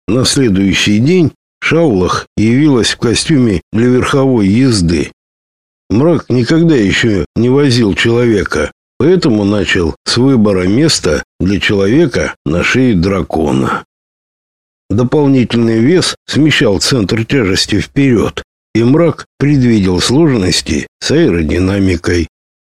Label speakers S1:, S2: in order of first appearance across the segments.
S1: На следующий день Шаулах явилась в костюме для верховой езды. Мрак никогда еще не возил человека, поэтому начал с выбора места для человека на шее дракона. Дополнительный вес смещал центр тяжести вперед, и Мрак предвидел сложности с аэродинамикой.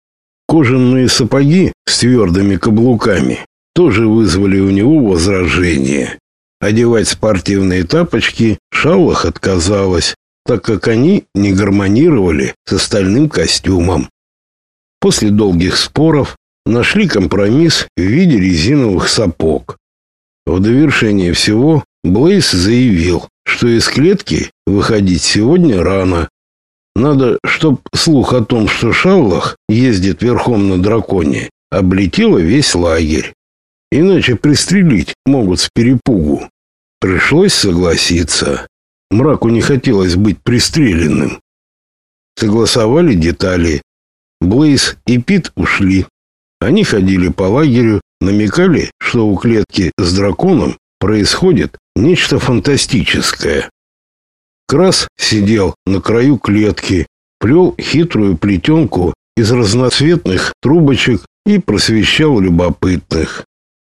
S1: Кожаные сапоги с твердыми каблуками тоже вызвали у него возражения. Одевать спортивные тапочки Шаулах отказалась, так как они не гармонировали с остальным костюмом. После долгих споров нашли компромисс в виде резиновых сапог. В довершение всего Блейз заявил, что из клетки выходить сегодня рано. Надо, чтоб слух о том, что Шаулах ездит верхом на драконе, облетело весь лагерь. Иначе пристрелить могут с перепугу. Пришлось согласиться. Мраку не хотелось быть пристреленным. Согласовали детали. Блейз и Пит ушли. Они ходили по лагерю, намекали, что у клетки с драконом происходит нечто фантастическое. Крас сидел на краю клетки, плел хитрую плетенку из разноцветных трубочек и просвещал любопытных.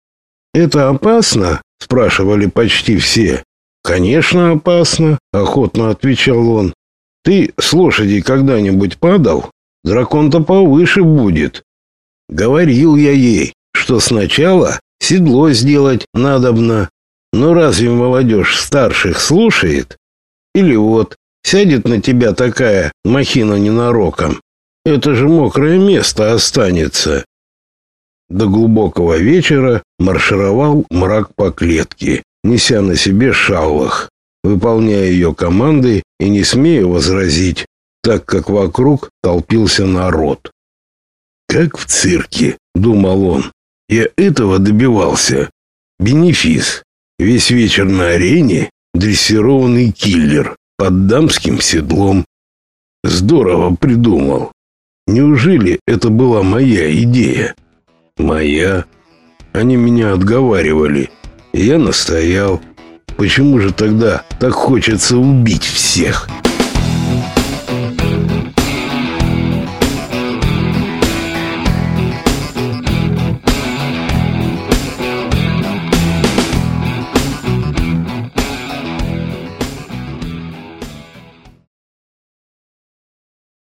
S1: «Это опасно?» — спрашивали почти все. «Конечно, опасно», — охотно отвечал он. «Ты с лошади когда-нибудь падал? Дракон-то повыше будет». Говорил я ей, что сначала седло сделать надобно. Но разве молодежь старших слушает? Или вот, сядет на тебя такая махина ненароком. Это же мокрое место останется. До глубокого вечера маршировал Мрак по клетке, неся на себе Шаулах, выполняя ее команды и не смея возразить, так как вокруг толпился народ. «Как в цирке», — думал он, — «я этого добивался. Бенефис. Весь вечер на арене дрессированный киллер под дамским седлом. Здорово придумал. Неужели это была моя идея? Моя. Они меня отговаривали. Я настоял. Почему же тогда так хочется убить всех?»